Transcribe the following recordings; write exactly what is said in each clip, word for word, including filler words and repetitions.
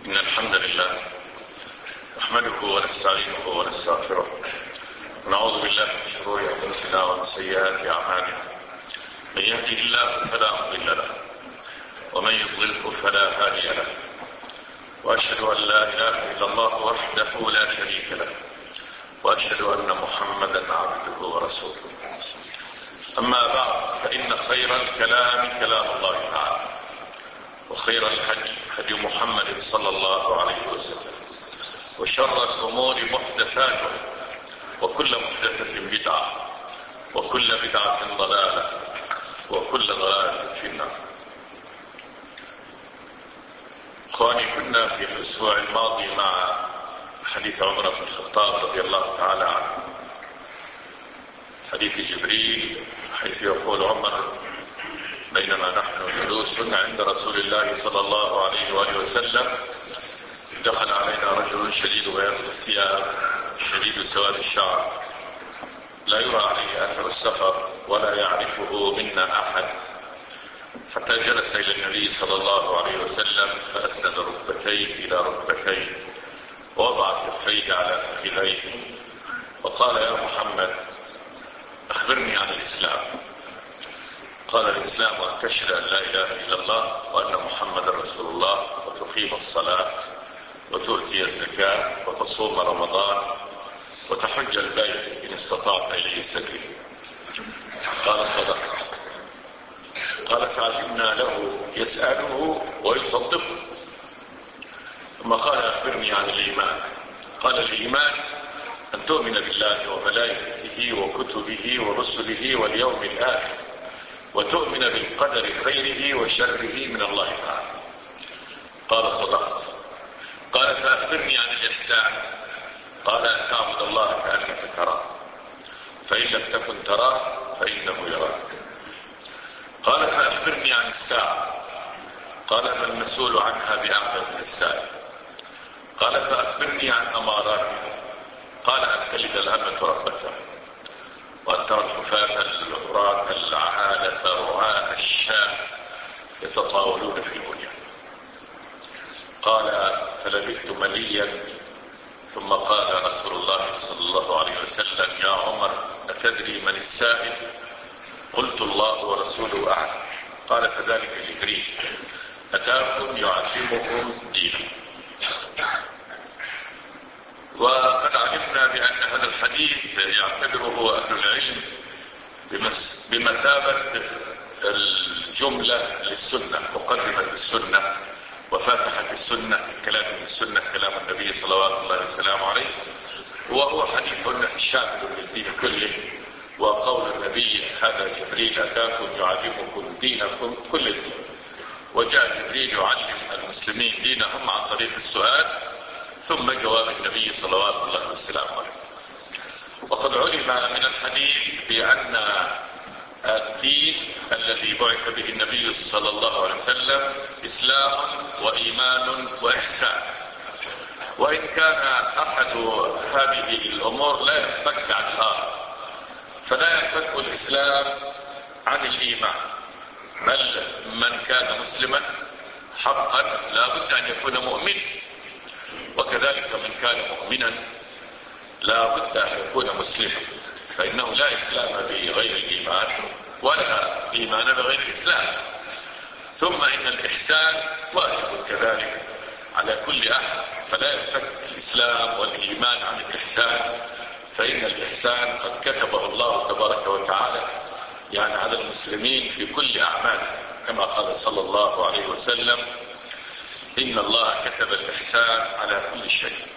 إن الحمد لله نحمده ونستعينه ونستغفره ونعوذ بالله من شرور أنفسنا ومن سيئات أعمالنا. من يهده الله فلا مضل له ومن يضلله فلا هادي له، وأشهد أن لا إله إلا الله وحده لا شريك له، وأشهد أن محمدا عبده ورسوله. أما بعد، فإن خير الكلام كلام الله تعالى، وخير الهدي هدي محمد صلى الله عليه وسلم، وشر الأمور محدثاتها، وكل محدثة بدعة، وكل بدعة ضلالة، وكل ضلالة في النار. إخواني، كنا في الأسبوع الماضي مع حديث عمر بن الخطاب رضي الله تعالى عنه، حديث جبريل، حيث يقول عمر: بينما نحن جلوس عند رسول الله صلى الله عليه وآله وسلم دخل علينا رجل شديد بياض الثياب شديد سواد الشعر، لا يرى عليه أثر السفر ولا يعرفه منا أحد، حتى جلس إلى النبي صلى الله عليه وسلم فأسند ركبتيه إلى ركبتيه ووضع كفيه على فخذيه وقال: يا محمد، أخبرني عن الإسلام. قال: الإسلام أن تشهد أن لا إله إلا الله وأن محمد رسول الله، وتقيم الصلاة، وتؤتي الزكاة، وتصوم رمضان، وتحج البيت إن استطعت إليه سبيلا. قال: صدقت. قال: فعجبنا له يسأله ويصدقه، ثم قال: أخبرني عن الإيمان. قال: الإيمان أن تؤمن بالله وملائكته وكتبه ورسله واليوم الآخر، وتؤمن بالقدر خيره وشره من الله تعالى. قال: صدقت. قال: فأخبرني عن الإحسان. قال: أن تعبد الله كأنك تراه، فإن لم تكن تراه فإنه يراك. قال: فأخبرني عن الساعة. قال: ما المسؤول عنها بأعلم من السائل. قال: فأخبرني عن أماراتها. قال: أن تلد الأمة ربتها، وأن ترى الحفاة العراة العالة رعاء الشاة يتطاولون في البنيان. قال: فلبثت مليا، ثم قال رسول الله صلى الله عليه وسلم: يا عمر، أتدري من السائل؟ قلت: الله ورسوله أعلم. قال: فذلك جبريل أتاكم يعلمكم دينكم. وقد علمنا بأن هذا الحديث يعتبره أهل العلم بمثابة الجملة للسنة، مقدمة السنة وفاتحة السنة، كلام من السنة، كلام النبي صلوات الله وسلامه عليه، وهو حديث شامل للدين كله. وقول النبي: هذا جبريل أتاكم يعلمكم دينكم، كل الدين. وجاء جبريل يعلم المسلمين دينهم عن طريق السؤال ثم جواب النبي صلوات الله وسلامه عليه. وقد علم من الحديث بأن الدين الذي بعث به النبي صلى الله عليه وسلم إسلام وإيمان وإحسان، وإن كان أحد هذه الأمور لا ينفك عن الآخر، فلا ينفك الإسلام عن الإيمان، بل من كان مسلما حقا لا بد أن يكون مؤمنا، وكذلك من كان مؤمنا لا بد أن يكون مسلما، فإنه لا إسلام بغير الإيمان ولا إيمان بغير الإسلام. ثم إن الإحسان واجب كذلك على كل أحد، فلا ينفك الإسلام والإيمان عن الإحسان، فإن الإحسان قد كتبه الله تبارك وتعالى يعني على المسلمين في كل أعماله، كما قال صلى الله عليه وسلم: إن الله كتب الإحسان على كل شيء،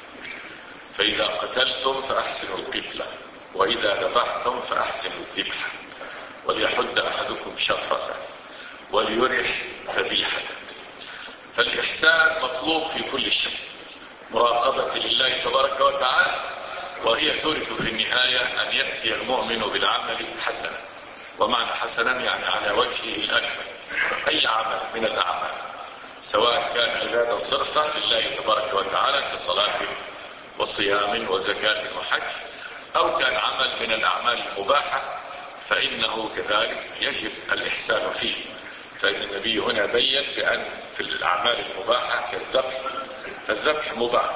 فإذا قتلتم فأحسنوا القتلة، وإذا ذبحتم فأحسنوا الذبح، وليحد أحدكم شفرته وليرح ذبيحته. فالإحسان مطلوب في كل شيء، مراقبة لله تبارك وتعالى، وهي تورث في النهاية أن يأتي المؤمن بالعمل حسنا، ومعنى حسنا يعني على وجهه الأكمل، أي عمل من الأعمال، سواء كان عبادة صرفة لله تبارك وتعالى كصلاة وصيام وزكاة وحج، أو كان عمل من الأعمال المباحة، فإنه كذلك يجب الإحسان فيه. فإن النبي هنا بيّن بأن في الأعمال المباحة كالذبح الذبح مباح،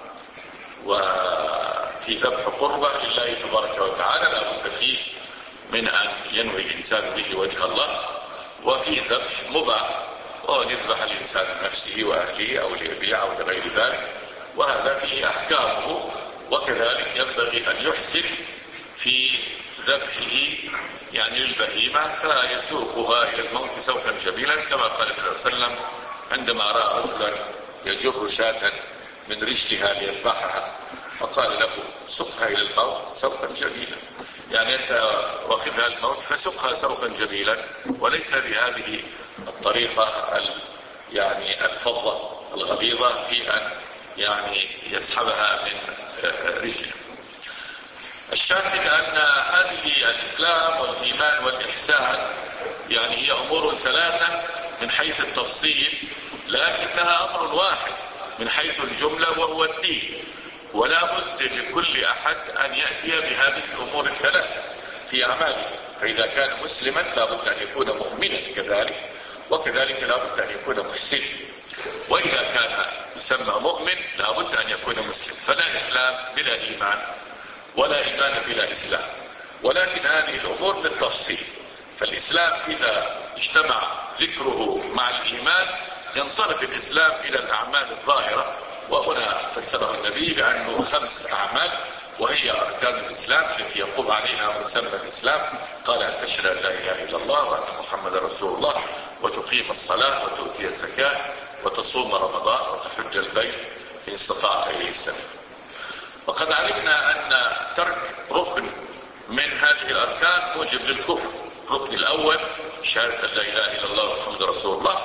وفي ذبح قربة لله تبارك وتعالى لا بد فيه من أن ينوي الإنسان به وجه الله، وفي ذبح مباح وهو يذبح الإنسان لنفسه وأهله أو ليبيع أو لغير ذلك، وهذا فيه أحكامه. وكذلك ينبغي أن يحسن في ذبحه يعني للبهيمة، فيسوقها إلى الموت سوقا جميلا، كما قال النبي صلى الله عليه وسلم عندما رأى رجلا يجر شاة من رجلها ليذبحها فقال له سقها إلى الموت سوقا جميلا، يعني أنت واخذها الموت فسقها سوقا جميلا، وليس بهذه الطريقة يعني الفظة الغليظة في أن يعني يسحبها من رجله. الشاهد أن هذه الإسلام والإيمان والإحسان يعني هي أمور ثلاثة من حيث التفصيل، لكنها أمر واحد من حيث الجملة وهو الدين، ولا بد لكل أحد أن يأتي بهذه الأمور الثلاثة في أعماله. فإذا كان مسلما لا بد أن يكون مؤمنا كذلك، وكذلك لا بد أن يكون محسنا، وإذا كان يسمى مؤمن لا بد أن يكون مسلم. فلا إسلام بلا إيمان ولا إيمان بلا إسلام، ولكن هذه الأمور بالتفصيل. فالإسلام إذا اجتمع ذكره مع الإيمان ينصرف الإسلام إلى الأعمال الظاهرة، وهنا فسره النبي بأنه خمس أعمال وهي أركان الإسلام التي يقوم عليها مسمى الإسلام. قال أن تشهد أن لا إله إلا الله وأن محمدا رسول الله، وتقيم الصلاة، وتؤتي الزكاة، وتصوم رمضان، وتحج البيت إن استطاع إليه سبيلا. وقد علمنا أن ترك ركن من هذه الأركان موجب للكفر. الركن الأول شهادة لا إله إلا الله ومحمد رسول الله،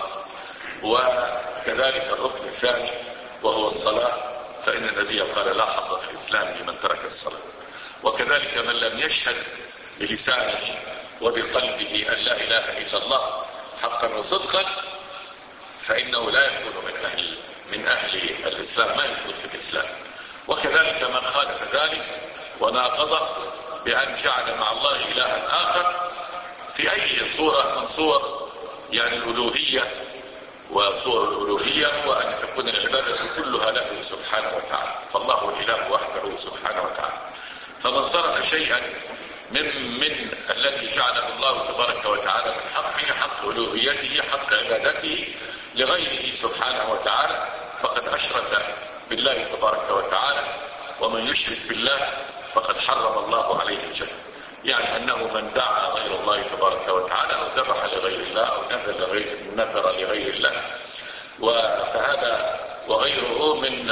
وكذلك الركن الثاني وهو الصلاة، فإن النبي قال لا حظ في الإسلام لمن ترك الصلاة. وكذلك من لم يشهد بلسانه وبقلبه أن لا إله إلا الله حقا وصدقا فإنه لا يكون من أهل من أهل الإسلام، ما يدخل في الإسلام. وكذلك من خالف ذلك وناقضه بأن جعل مع الله إلها آخر في أي صورة من صور يعني الألوهية، وصور الألوهية هو أن تكون العبادة كلها له سبحانه وتعالى، فالله الإله وحده سبحانه وتعالى. فمن صرف شيئا من من الذي جعله الله تبارك وتعالى من حقه، حق ألوهيته، حق عبادته، لغيره سبحانه وتعالى، فقد أشرك بالله تبارك وتعالى. ومن يشرك بالله فقد حرم الله عليه الجنة، يعني أنه من دعا غير الله تبارك وتعالى أو ذبح لغير الله أو نذر لغير, نذر لغير الله، فهذا وغيره من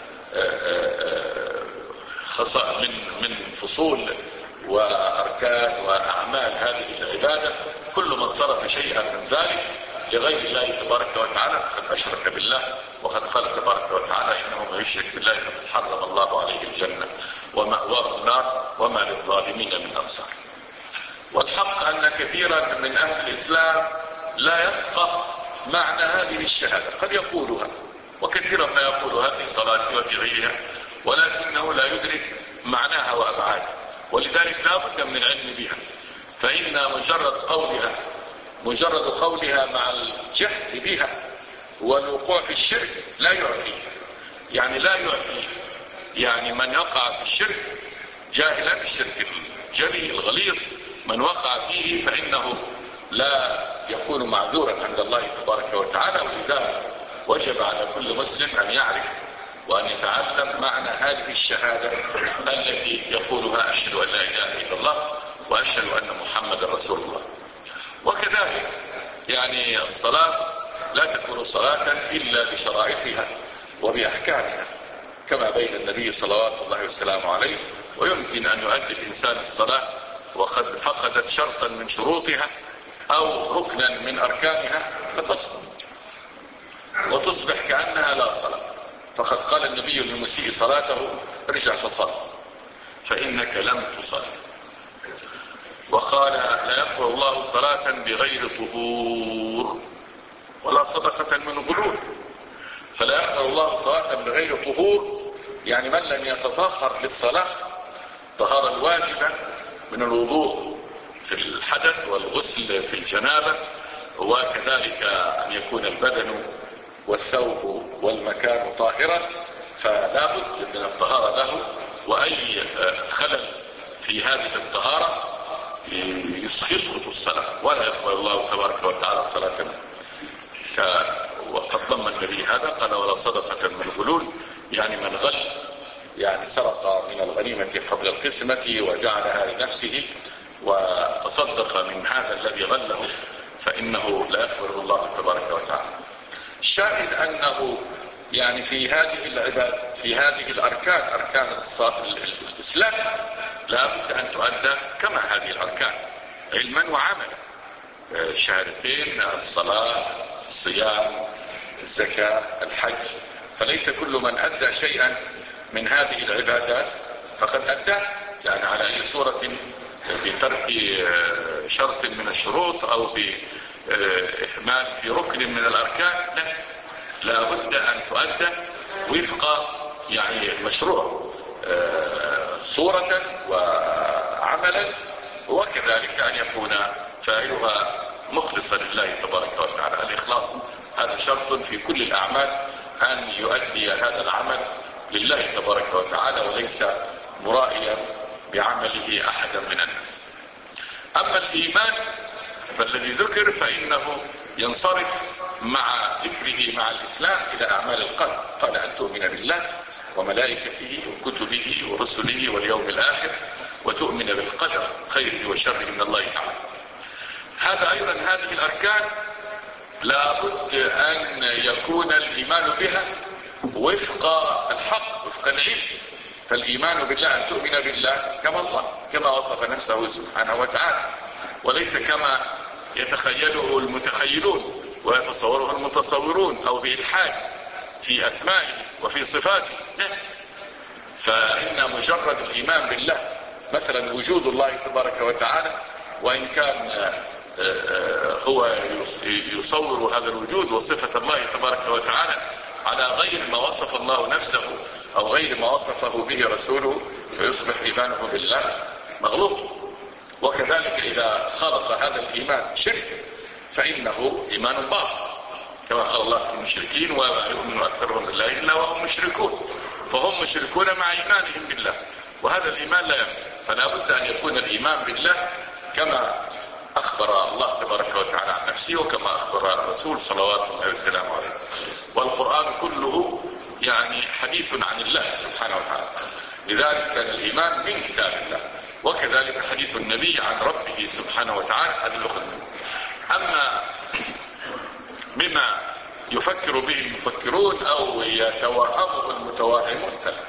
من من فصول وأركان وأعمال هذه العبادة. كل من صرف شيئا من ذلك لغير الله تبارك وتعالى فقد أشرك بالله، وقد قال تبارك وتعالى إنه من يشرك بالله فقد حرم الله عليه الجنة ومأواه النار وما للظالمين من أنصار. والحق أن كثيرا من أهل الإسلام لا يفقه معنى هذه الشهادة، قد يقولها وكثيرا ما يقولها في صلاته وفي غيرها، ولكنه لا يدرك معناها وأبعادها، ولذلك لا بد من العلم بها. فإن مجرد قولها مجرد قولها مع الجهل بها والوقوع في الشرك لا يعفي، يعني لا يعفي يعني من يقع في الشرك جاهلا، الشرك الجلي الغليظ من وقع فيه فإنه لا يكون معذورا عند الله تبارك وتعالى. ولذا وجب على كل مسلم أن يعرف وأن يتعلم معنى هذه الشهادة التي يقولها أشهد أن لا إله إلا الله وأشهد أن محمد رسول الله. وكذلك يعني الصلاة لا تكون صلاة إلا بشرائطها وبأحكامها كما بين النبي صلوات الله وسلامه عليه. ويمكن أن يؤدي الإنسان الصلاة وقد فقدت شرطا من شروطها أو ركنا من أركانها فتسقط وتصبح كأنها لا صلاة. فقد قال النبي للمسيء صلاته ارجع فصل فإنك لم تصل. وقال لا يقبل الله صلاة بغير طهور ولا صدقة من غلول. فلا يقبل الله صلاة بغير طهور يعني من لم يتطهر للصلاة طهارة الواجبة من الوضوء في الحدث والغسل في الجنابة، وكذلك أن يكون البدن والثوب والمكان طاهرا فلا بد من الطهارة له، وأي خلل في هذه الطهارة يسقط الصلاة ولا يقبل الله تبارك وتعالى صلاة منه. وقد ضمن النبي هذا قال: ولا صدقة من غلول، يعني من غل، يعني سرق من الغنيمة قبل القسمة وجعلها لنفسه وتصدق من هذا الذي غله فإنه لا يقبل الله تبارك وتعالى. الشاهد أنه يعني في هذه العباد، في هذه الأركان، أركان الإسلام، لا بد أن تؤدى كما هذه الأركان علما وعملا: الشهادتين، الصلاة، الصيام، الزكاة، الحج. فليس كل من أدى شيئا من هذه العبادات فقد أدى، يعني على أي صورة بترك شرط من الشروط أو بإهمال في ركن من الأركان، لا، لا بد أن تؤدى وفق يعني مشروع صورة وعملا، وكذلك أن يكون فاعلها مخلصا لله تبارك وتعالى. الإخلاص هذا شرط في كل الأعمال، أن يؤدي هذا العمل لله تبارك وتعالى وليس مرائيا بعمله أحدا من الناس. أما الإيمان فالذي ذكر فإنه ينصرف مع ذكره مع الإسلام إلى أعمال القلب. قال: أن تؤمن بالله وملائكته وكتبه ورسله واليوم الآخر وتؤمن بالقدر خيره وشره من الله تعالى. هذا أيضا هذه الأركان لا بد أن يكون الإيمان بها وفق الحق، وفق العلم. فالإيمان بالله أن تؤمن بالله كما الله، كما وصف نفسه سبحانه وتعالى، وليس كما يتخيله المتخيلون ويتصوره المتصورون أو بإلحاد في أسمائه وفي صفاته. لا، فإن مجرد الإيمان بالله، مثلا وجود الله تبارك وتعالى، وإن كان هو يصور هذا الوجود وصفة الله تبارك وتعالى على غير ما وصف الله نفسه أو غير ما وصفه به رسوله، فيصبح إيمانه بالله مغلوط. وكذلك إذا خلط هذا الإيمان شرك فإنه إيمان باطل، كما قال الله في المشركين: وما يؤمن أكثرهم بالله إلا وهم مشركون. فهم مشركون مع إيمانهم بالله، وهذا الإيمان لا ينفع. فلا بد أن يكون الإيمان بالله كما أخبر الله تبارك وتعالى عن نفسه وكما أخبر الرسول صلوات الله وسلامه عليه. والقرآن كله يعني حديث عن الله سبحانه وتعالى، لذلك كان الإيمان من كتاب الله، وكذلك حديث النبي عن ربه سبحانه وتعالى هذا الأخذ. أما بما يفكر به المفكرون أو يتوهمه المتوهمون فلا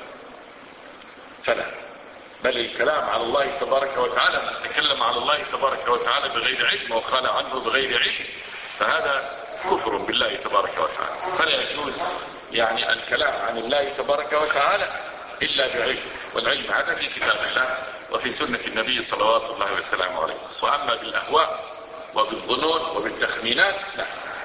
فلا بل الكلام على الله تبارك وتعالى، من تكلم على الله تبارك وتعالى بغير علم وقال عنه بغير علم فهذا كفر بالله تبارك وتعالى. فلا يجوز يعني الكلام عن الله تبارك وتعالى إلا بعلم، والعلم هذا في كتاب الله وفي سنة النبي صلوات الله وسلامه عليه. وأما بالأهواء وبالظنون وبالتخمينات لا،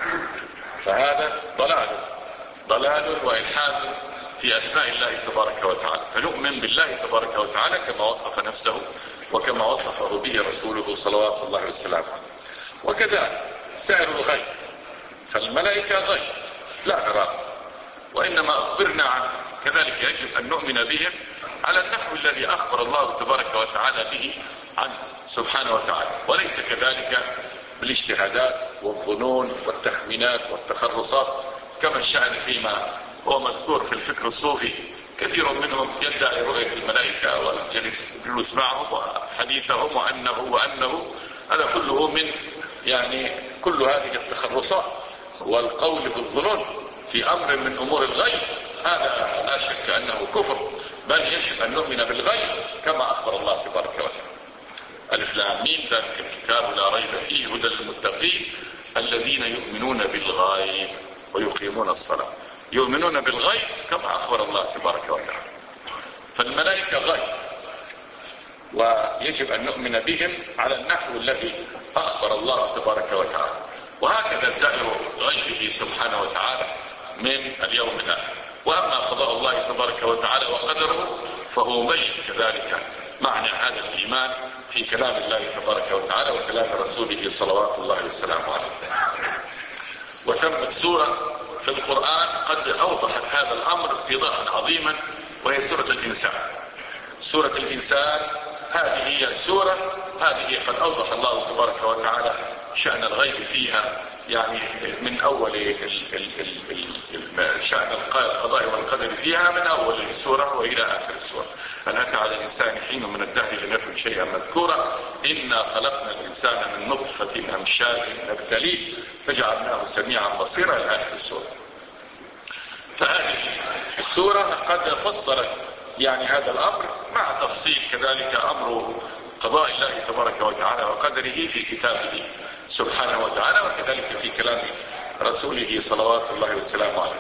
فهذا ضلال ضلال وإلحاد في أسماء الله تبارك وتعالى. فنؤمن بالله تبارك وتعالى كما وصف نفسه وكما وصفه به رسوله صلوات الله وسلامه. وكذلك سائر الغيب، فالملائكة غيب لا نراه وإنما أخبرنا عنه، كذلك يجب أن نؤمن بهم على النحو الذي أخبر الله تبارك وتعالى به عنه سبحانه وتعالى، وليس كذلك بالاجتهادات والظنون والتخمينات والتخرصات كما الشأن فيما هو مذكور في الفكر الصوفي. كثير منهم يدعي رؤية الملائكة والجلوس معهم وحديثهم وأنه وأنه هذا كله من يعني كل هذه التخرصات والقول بالظنون في أمر من أمور الغيب، هذا لا شك أنه كفر، بل يجب أن نؤمن بالغيب كما أخبر الله تبارك وتعالى. ألف لام ميم ذلك الكتاب لا ريب فيه هدى للمتقين الذين يؤمنون بالغيب ويقيمون الصلاة. يؤمنون بالغيب كما أخبر الله تبارك وتعالى. فالملائكة غيب ويجب أن نؤمن بهم على النحو الذي أخبر الله تبارك وتعالى، وهكذا سائر غيبه سبحانه وتعالى من اليوم الآخر. وأما قضاء الله تبارك وتعالى وقدره فهو مبين كذلك معنى هذا الإيمان في كلام الله تبارك وتعالى وكلام رسوله صلوات الله وسلامه عليه. وثمت سورة في القرآن قد أوضحت هذا الأمر إيضاحا عظيما، وهي سورة الإنسان. سورة الإنسان هذه هي السورة هذه قد أوضح الله تبارك وتعالى شأن الغيب فيها، يعني من أول ال ال ال ال شأن القضاء والقدر فيها من أول السورة وإلى آخر السورة. هل أتى على الإنسان حين من الدهر لم يكن شيئا مذكورا، إنا خلقنا الإنسان من نطفة أمشاج نبتليه فجعلناه سميعا بصيرا إلى آخر السورة. فهذه السورة قد فصلت يعني هذا الأمر، مع تفصيل كذلك أمر قضاء الله تبارك وتعالى وقدره في كتابه سبحانه وتعالى، وكذلك في كلام رسوله صلوات الله وسلامه عليه،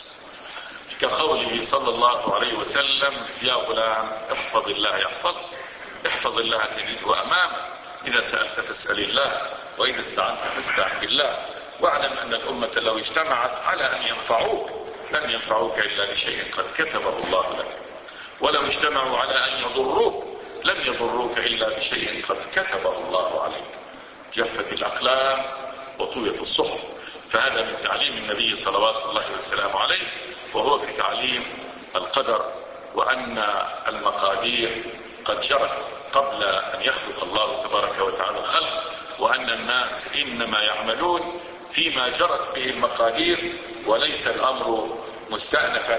كقوله صلى الله عليه وسلم: يا غلام احفظ الله يحفظك، احفظ الله تجده أمامك، إذا سألت فاسأل الله، وإذا استعنت فاستعن بالله، واعلم أن الأمة لو اجتمعت على أن ينفعوك لن ينفعوك إلا بشيء قد كتبه الله لك، ولو اجتمعوا على أن يضروك لم يضروك إلا بشيء قد كتبه الله عليك. جفت الأقلام وطويت الصحف. فهذا من تعليم النبي صلوات الله وسلامه عليه، وهو في تعليم القدر، وأن المقادير قد جرت قبل أن يخلق الله تبارك وتعالى الخلق، وأن الناس إنما يعملون فيما جرت به المقادير، وليس الأمر مستأنفا،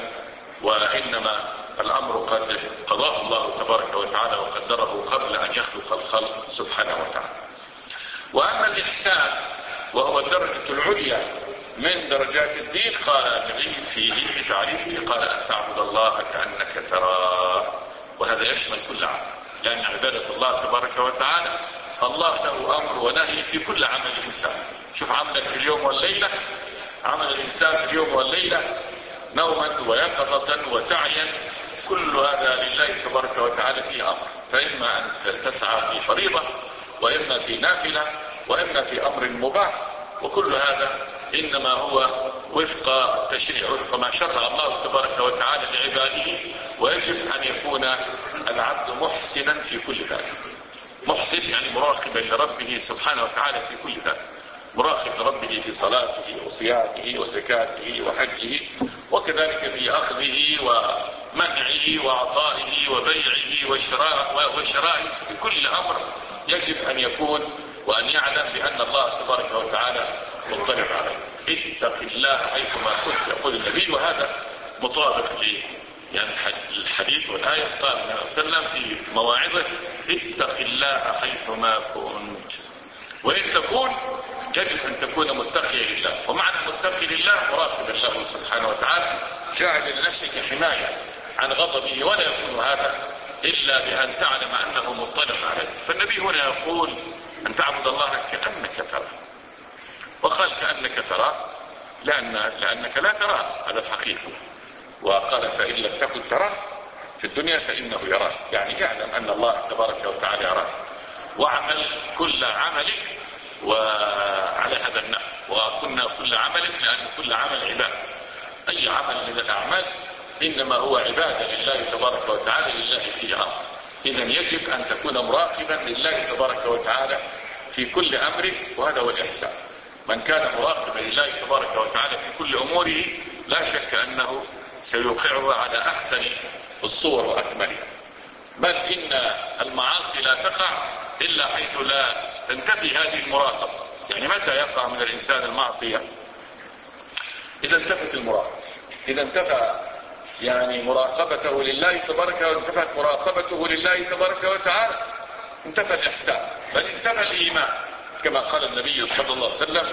وإنما الأمر قد قضاه الله تبارك وتعالى وقدره قبل أن يخلق الخلق سبحانه وتعالى. وأما الإحسان وهو الدرجة العليا من درجات الدين، قال النبي فيه في تعريفه قال: أن تعبد الله كأنك تراه. وهذا يشمل كل عمل، لأن عبادة الله تبارك وتعالى الله له أمر ونهي في كل عمل الإنسان. شوف عملك في اليوم والليلة، عمل الإنسان في اليوم والليلة نوما ويقظة وسعيا، كل هذا لله تبارك وتعالى فيه أمر، فإما أن تسعى في فريضة، وإما في نافلة، وإما في أمر مباح، وكل هذا إنما هو وفق التشريع، وفق ما شرع الله تبارك وتعالى لعباده، ويجب أن يكون العبد محسنا في كل ذلك. محسن يعني مراقبا لربه سبحانه وتعالى في كل ذلك، مراقب لربه في صلاته وصيامه وزكاته وحجه، وكذلك في أخذه ومنعه وعطائه وبيعه وشرائه، في كل أمر يجب أن يكون وأن يعلم بأن الله تبارك وتعالى مطلع عليه. اتق الله حيثما كنت، يقول النبي، وهذا مطابق ليه يعني الحديث والآية. قال النبي صلى الله عليه وسلم في مواعظه: اتق الله حيثما كنت. وإن تكون يجب أن تكون متقيا لله، ومعنى متقي لله مراقبا له سبحانه وتعالى، جاعل لنفسك حماية عن غضبه، ولا يكون هذا إلا بأن تعلم أنه مطلع عليه. فالنبي هنا يقول أن تعبد الله كأنك تراه، وقال كأنك تراه لأن لأنك لا تراه، هذا الحقيقة. وقال: فإن لم تكن تراه في الدنيا فإنه يراك، يعني يعلم أن الله تبارك وتعالى يراك، واعمل كل عملك وعلى هذا النحو، وكنا كل عملك، لأن كل عمل عبادة. أي عمل من الأعمال إنما هو عبادة لله تبارك وتعالى، لله فيه أمر. إذن يجب أن تكون مراقبا لله تبارك وتعالى في كل أمرك، وهذا هو الإحسان. من كان مراقبا لله تبارك وتعالى في كل أموره لا شك أنه سيوقعه على أحسن الصور وأكملها. بل إن المعاصي لا تقع إلا حيث لا تنتفي هذه المراقبة. يعني متى يقع من الإنسان المعصية؟ إذا انتفت المراقبة، إذا انتفى يعني مراقبته لله تبارك وانتفت مراقبته لله تبارك وتعالى، انتفى الإحسان، بل انتفى الإيمان، كما قال النبي صلى الله عليه وسلم: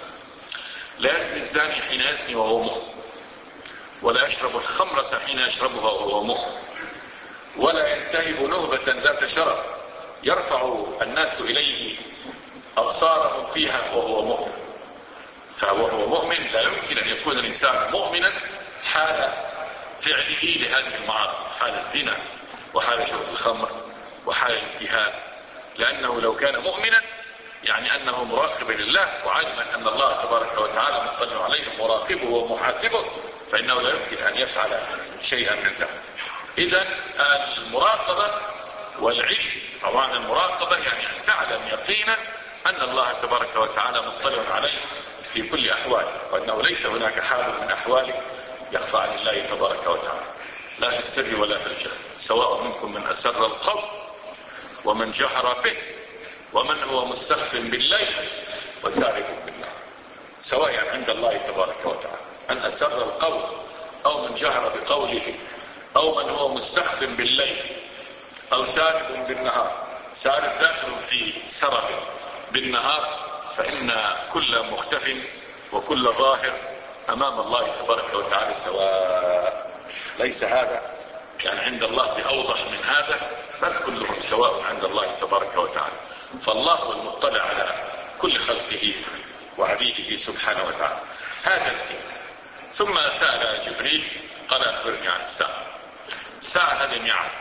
لا يزني الزاني حين يزني وهو مؤمن، ولا يشرب الخمرة حين يشربها وهو مؤمن، ولا ينتهب نهبة ذات شرف يرفع الناس إليه أبصارهم فيها وهو مؤمن. فهو مؤمن لا يمكن أن يكون الإنسان مؤمنا حال فعله لهذه المعاصي، حال الزنا وحال شرب الخمر وحال الانتهاب، لأنه لو كان مؤمنا يعني أنه مراقب لله وعالما أن الله تبارك وتعالى مطلع عليه مراقبه ومحاسبه، فإنه لا يمكن أن يفعل شيئا من ذلك. إذن المراقبة والعلم، طبعا المراقبة يعني أن تعلم يقينا أن الله تبارك وتعالى مطلع عليه في كل أحواله، وأنه ليس هناك حال من أحوالك يخفى عن الله تبارك وتعالى، لا في السر ولا في الجهر، سواء منكم من أسر القول ومن جهر به ومن هو مستخف بالليل وسارق بالنهار، سواء عند الله تبارك وتعالى من أسر القول أو من جهر بقوله أو من هو مستخف بالليل أو سارق بالنهار. سارق داخل في سرب بالنهار، فإن كل مختف وكل ظاهر أمام الله تبارك وتعالى سواء. ليس هذا يعني عند الله بأوضح من هذا، بل كلهم سواء عند الله تبارك وتعالى. فالله هو المطلع على كل خلقه وعبيده سبحانه وتعالى. هذا الدين. ثم سأل جبريل قال أخبرني عن الساعة. الساعة هذه ميعاد،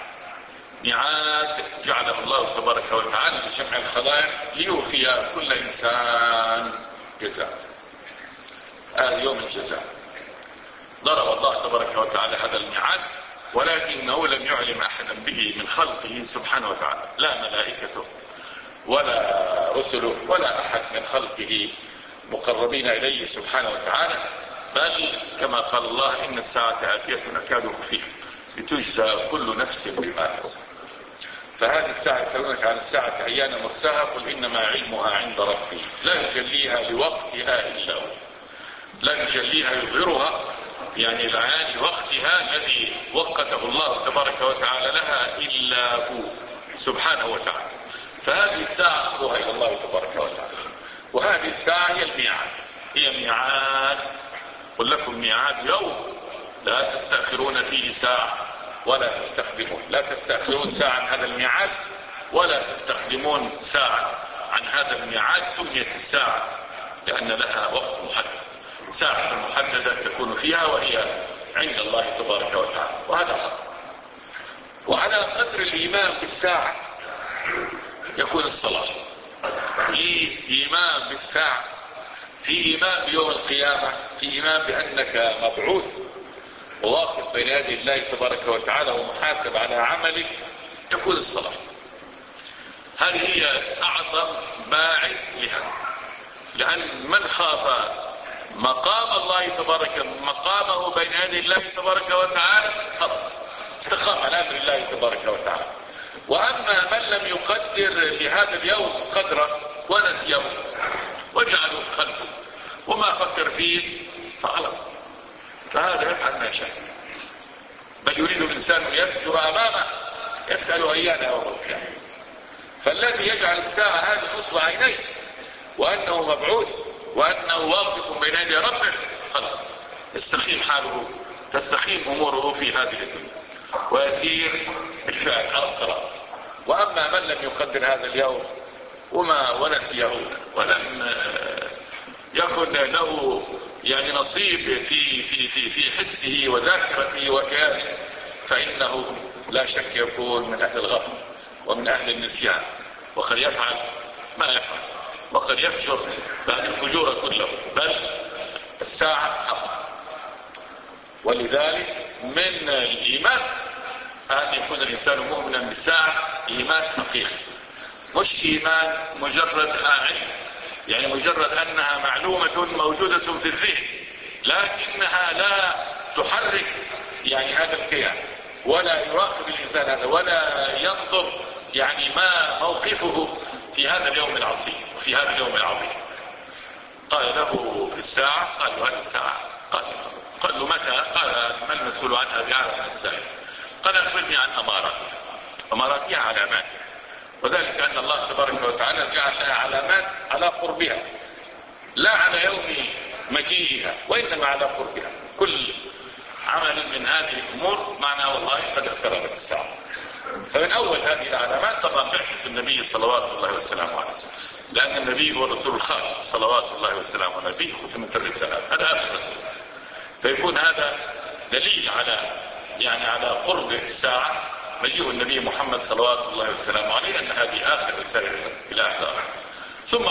ميعاد جعله الله تبارك وتعالى لجمع الخلائق ليوفي كل إنسان جزاء. هذا يوم الجزاء ضرب الله تبارك وتعالى هذا الميعاد، ولكنه لم يعلم أحدا به من خلقه سبحانه وتعالى، لا ملائكته ولا رسله ولا أحد من خلقه مقربين إليه سبحانه وتعالى، بل كما قال الله إن الساعة آتية أكاد أخفيها لتجزى كل نفس بما كسبت. فهذه الساعة يسألونك عن الساعة أيان مرساها قل إنما علمها عند ربي لا يجليها لوقتها إلا هو. لا يجليها يظهرها يعني العيان لوقتها الذي وقته الله تبارك وتعالى لها إلا هو سبحانه وتعالى. فهذه الساعة أخذها إلى الله تبارك وتعالى، وهذه الساعة هي الميعاد، هي ميعاد. قل لكم ميعاد يوم لا تستأخرون فيه ساعة ولا تستقدمون، لا تستأخرون ساعة عن هذا الميعاد ولا تستخدمون ساعة عن هذا الميعاد. سميت الساعة لأن لها وقت محدد، ساعة محددة تكون فيها وهي عند الله تبارك وتعالى، وهذا حق. وعلى قدر الإيمان بالساعة يكون الصلاة. في إيمان بالساعة، في إيمان بيوم القيامة، في إيمان بأنك مبعوث وواقف بين يدي الله تبارك وتعالى ومحاسب على عملك، يكون الصلاة. هذه هي أعظم باعث لها، لأن من خاف مقام الله تبارك مقامه بين يدي الله تبارك وتعالى خلاص استقام على أمر الله تبارك وتعالى. وأما من لم يقدر لهذا اليوم قدره ونسيه وجعله خلفه وما فكر فيه فخلص، فهذا يفعل ما شاء، بل يريد الإنسان أن يفجر أمامه يسأل أيان يوم القيامة. فالذي يجعل الساعة هذه نصب عينيه وأنه مبعوث وأنه واقف بين يدي ربه خلاص يستقيم حاله، تستقيم أموره في هذه الدنيا ويسير بالفعل على الصراط. وأما من لم يقدر هذا اليوم وما ونسيه ولم يكن له يعني نصيب في في في في حسه وذاكرته وكيانه، فإنه لا شك يكون من أهل الغفل ومن أهل النسيان، وقد يفعل ما يفعل وقد يفجر بعد الفجور كله. بل الساعة حق، ولذلك من الإيمان أن يكون الإنسان مؤمنا بالساعة إيمان حقيقي، مش إيمان مجرد علم، يعني مجرد أنها معلومة موجودة في الذهن لكنها لا تحرك يعني هذا الكيان، ولا يراقب الإنسان هذا ولا ينظر يعني ما موقفه في هذا اليوم العصيب وفي هذا اليوم العظيم. قال له في الساعة، قال له هذه الساعة، قال قال له متى؟ قال ما المسؤول عنها بأعلم من السائل. قال أخبرني عن أماراتها. أماراتها علاماتها، وذلك أن الله تبارك وتعالى جعل لها علامات على قربها لا على يوم مجيئها وإنما على قربها. كل عمل من هذه الأمور معناه والله قد اقتربت الساعة. فمن أول هذه العلامات طبعا بعثة النبي صلوات الله وسلامه عليه، لأن النبي هو الرسول الخاتم صلوات الله وسلامه عليه ختمة الرسالات، هذا آخر رسول، فيكون هذا دليل على يعني على قرب الساعة مجيء النبي محمد صلوات الله وسلامه عليه، أن هذه آخر رسالة إلى أحداث. ثم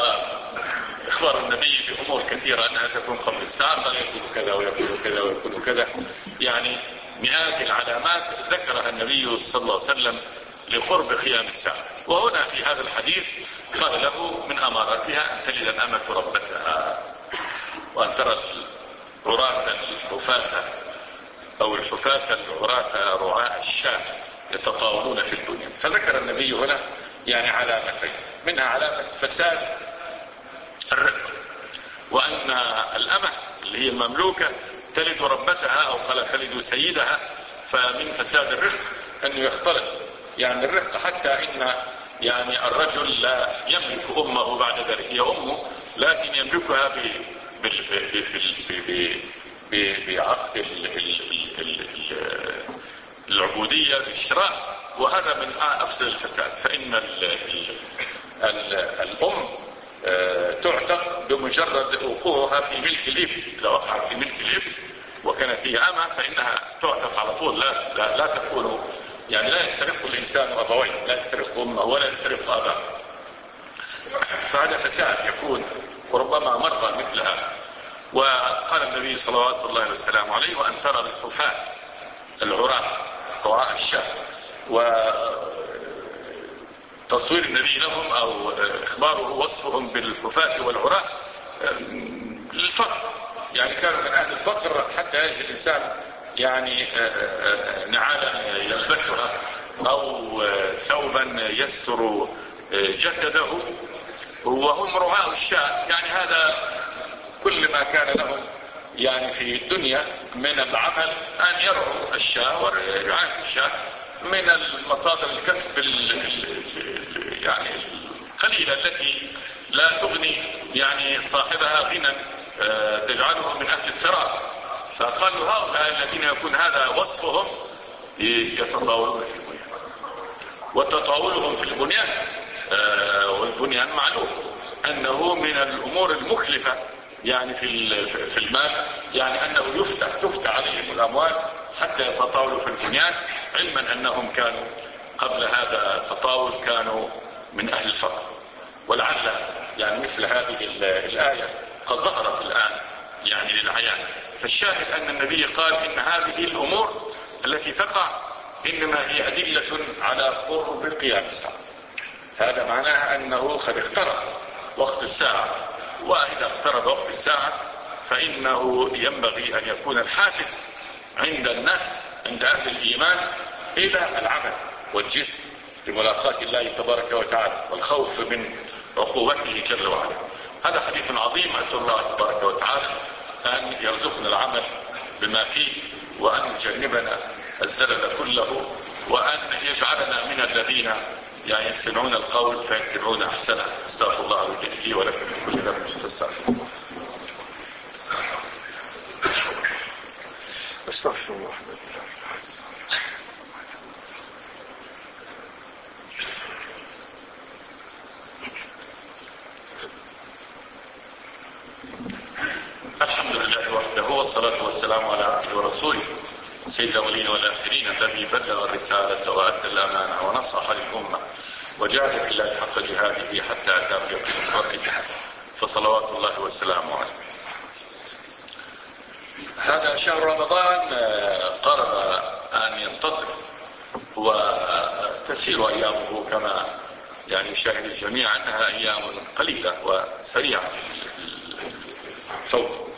إخبار النبي بأمور كثيرة أنها تكون قبل الساعة، قال يكون كذا ويكون كذا ويكون كذا، يعني مئات العلامات ذكرها النبي صلى الله عليه وسلم لقرب قيام الساعة. وهنا في هذا الحديث قال له من أماراتها أن تلد الأمة ربتها، وأن ترى العراة الحفاة أو الحفاة العراة رعاء الشاة يتطاولون في الدنيا. فذكر النبي هنا يعني علامتين، منها علامة فساد الرق، وأن الأمة اللي هي المملوكة تلد ربتها أو قال تلد سيدها، فمن فساد الرق أنه يختلط يعني الرق، حتى إن يعني الرجل لا يملك أمه بعد ذلك، هي أمه لكن يملكها بعقد العبودية بالشراء، وهذا من أفسد الفساد. فإن ال ال الأم تعتق بمجرد وقوعها في ملك الإبن. لو وقعت في ملك الإبن وكانت هي أمة فإنها تعتق على طول، لا, لا, لا تكون يعني لا يسترق الإنسان أبويه، لا يسترق أمه ولا يسترق أباه، فهذا فساد يكون وربما مر مثلها. وقال النبي صلوات الله والسلام عليه: وأن ترى الحفاة العراة رعاء الشاة. وتصوير النبي لهم أو إخباره وصفهم بالحفاة والعراة للفقر، يعني كانوا من أهل الفقر حتى يجد الإنسان يعني نعالا يلبسها أو ثوبا يستر جسده، وهم رعاء الشاة. يعني هذا كل ما كان لهم يعني في الدنيا من العمل أن يرعوا الشاة ورعاية الشاة من المصادر الكسب يعني القليلة التي لا تغني يعني صاحبها غنى تجعله من أهل الثراء. فقالوا هؤلاء الذين يكون هذا وصفهم يتطاولون في البنيان، وتطاولهم في البنيان والبنيان معلوم أنه من الأمور المخلفة يعني في في المال، يعني أنه يفتح تفتح عليهم الأموال حتى يتطاولوا في البنيان، علما أنهم كانوا قبل هذا التطاول كانوا من أهل الفقر. ولعل يعني مثل هذه الآية قد ظهرت الآن يعني للعيان. فالشاهد أن النبي قال إن هذه الأمور التي تقع إنما هي أدلة على قرب قيام الساعة. هذا معناها أنه قد اقترب وقت الساعة، وإذا اقترب وقت الساعة فإنه ينبغي أن يكون الحافز عند الناس عند أهل الإيمان إلى العمل والجد بملاقاة الله تبارك وتعالى والخوف من عقوبته جل وعلا. هذا حديث عظيم، أسأل الله تبارك وتعالى أن يرزقنا العمل بما فيه، وأن يجنبنا الزلل كله، وأن يجعلنا من الذين يعني يستمعون القول فيتبعون أحسنه. استغفر الله لي ولكم من كل ذنب فاستغفروه. استغفر الله. الحمد لله وحده، والصلاة والسلام على عبده ورسوله سيد الأولين والآخرين الذي بلغ الرسالة وأدى الأمانة ونصح للأمة وجاهد في الله حق جهاده حتى أتاه اليقين، فصلوات الله والسلام عليه. هذا شهر رمضان قرب أن ينتصف وتسير أيامه كما يعني يشاهد الجميع أنها أيام قليلة وسريعة فوق،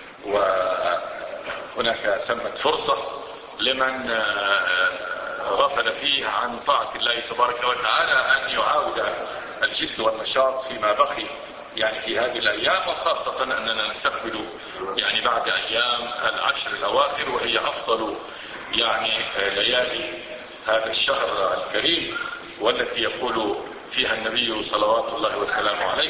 وهناك ثمة فرصة لمن غفل فيه عن طاعة الله تبارك وتعالى أن يعاود الجد والنشاط فيما بقي يعني في هذه الأيام، وخاصة أننا نستقبل يعني بعد أيام العشر الأواخر، وهي أفضل يعني ليالي هذا الشهر الكريم، والتي يقول فيها النبي صلوات الله وسلامه عليه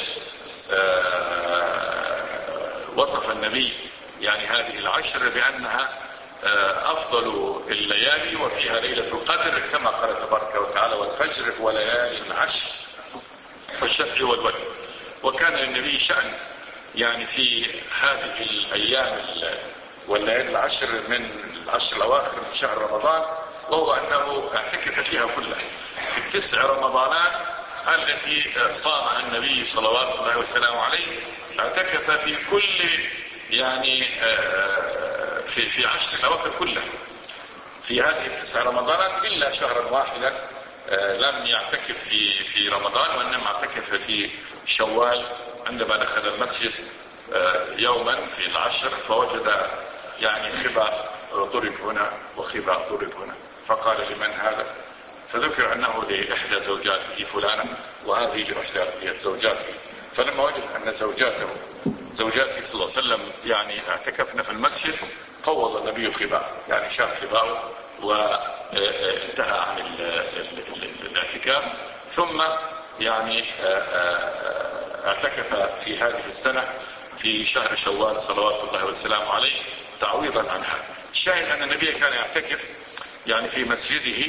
وصف النبي يعني هذه العشر بأنها أفضل الليالي وفيها ليلة القدر، كما قال تبارك وتعالى: والفجر وليال عشر والشفع والوتر. وكان للنبي شأن يعني في هذه الأيام والليالي العشر من العشر الأواخر من شهر رمضان، وهو أنه اعتكف فيها كلها في التسع رمضانات التي صامها النبي صلوات الله وسلامه عليه. اعتكف في كل يعني في في عشر الأواخر كلها في هذه التسع رمضانات، إلا شهرا واحدا لم يعتكف في في رمضان، وإنما اعتكف في شوال عندما دخل المسجد يوما في العشر فوجد يعني خباء ضرب هنا وخباء ضرب هنا، فقال لمن هذا؟ فذكر أنه لإحدى زوجاته فلانة وهذه لإحدى زوجاته. فلما وجد أن زوجاته زوجاته صلى الله عليه وسلم يعني اعتكفنا في المسجد قوض النبي الخباء، يعني شال خباءه وانتهى عن الاعتكاف، ثم يعني اعتكف في هذه السنة في شهر شوال صلوات الله والسلام عليه تعويضا عنها. الشاهد أن النبي كان يعتكف يعني في مسجده،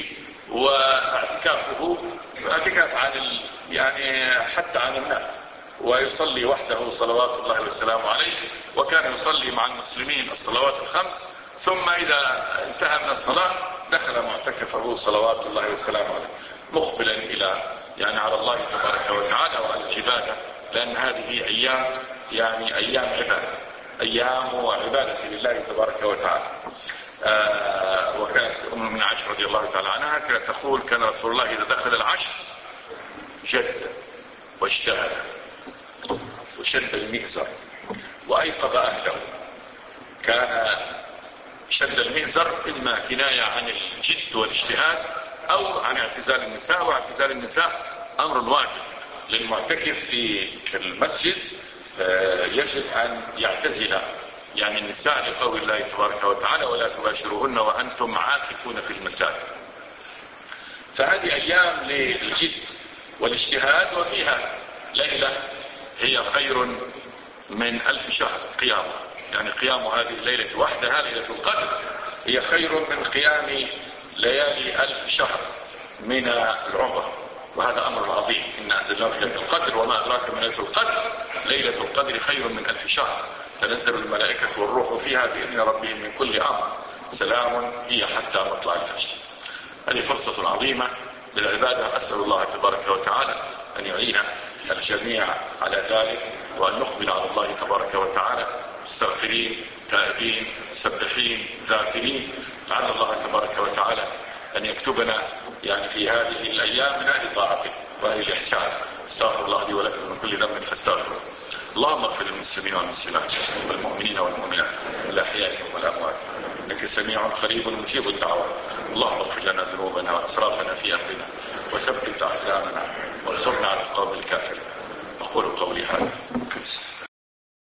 واعتكافه اعتكاف عن ال... يعني حتى عن الناس، ويصلي وحده صلوات الله والسلام عليه، وكان يصلي مع المسلمين الصلوات الخمس، ثم إذا انتهى من الصلاة دخل معتكفه صلوات الله والسلام عليه مقبلا إلى يعني على الله تبارك وتعالى وعلى العبادة، لأن هذه أيام يعني أيام عبادة، أيام وعبادة لله تبارك وتعالى. آه وكانت أم من عائشة رضي الله تعالى عنها كانت تقول كان رسول الله إذا دخل العشر جد واجتهد وشد المئزر وأيقظ أهله. كان شد المئزر إما كناية عن الجد والاجتهاد أو عن اعتزال النساء، واعتزال النساء أمر واجب للمعتكف في المسجد. يجب أن يعتزل يعني النساء لقول الله تبارك وتعالى ولا تباشروهن وأنتم عاكفون في المساجد. فهذه أيام للجد والاجتهاد، وفيها ليلة هي خير من ألف شهر قيام، يعني قيام هذه الليلة وحدها ليلة القدر هي خير من قيام ليالي ألف شهر من العمر، وهذا أمر عظيم. إن أنزلناه في ليلة القدر وما أدراك ما ليلة القدر، ليلة القدر خير من ألف شهر تنزل الملائكة والروح فيها بإذن ربهم من كل أمر سلام هي حتى مطلع الفجر. هذه فرصة عظيمة للعبادة. أسأل الله تبارك وتعالى أن يعين الجميع على ذلك، وأن نقبل على الله تبارك وتعالى مستغفرين تائبين سبحين ذاكرين، لعل الله تبارك وتعالى أن يكتبنا يعني في هذه الأيام من أهل طاعته وأهل الإحسان. استغفر الله لي ولكم من كل ذنب فاستغفروه. اللهم اغفر للمسلمين والمسلمات والمؤمنين والمؤمنات الأحياء والأموات إنك سميع قريب مجيب الدعوات. اللهم اغفر لنا ذنوبنا واسرافنا في أمرنا وثبت أقدامنا وانصرنا على القوم الكافرين. أقول قولي هذا.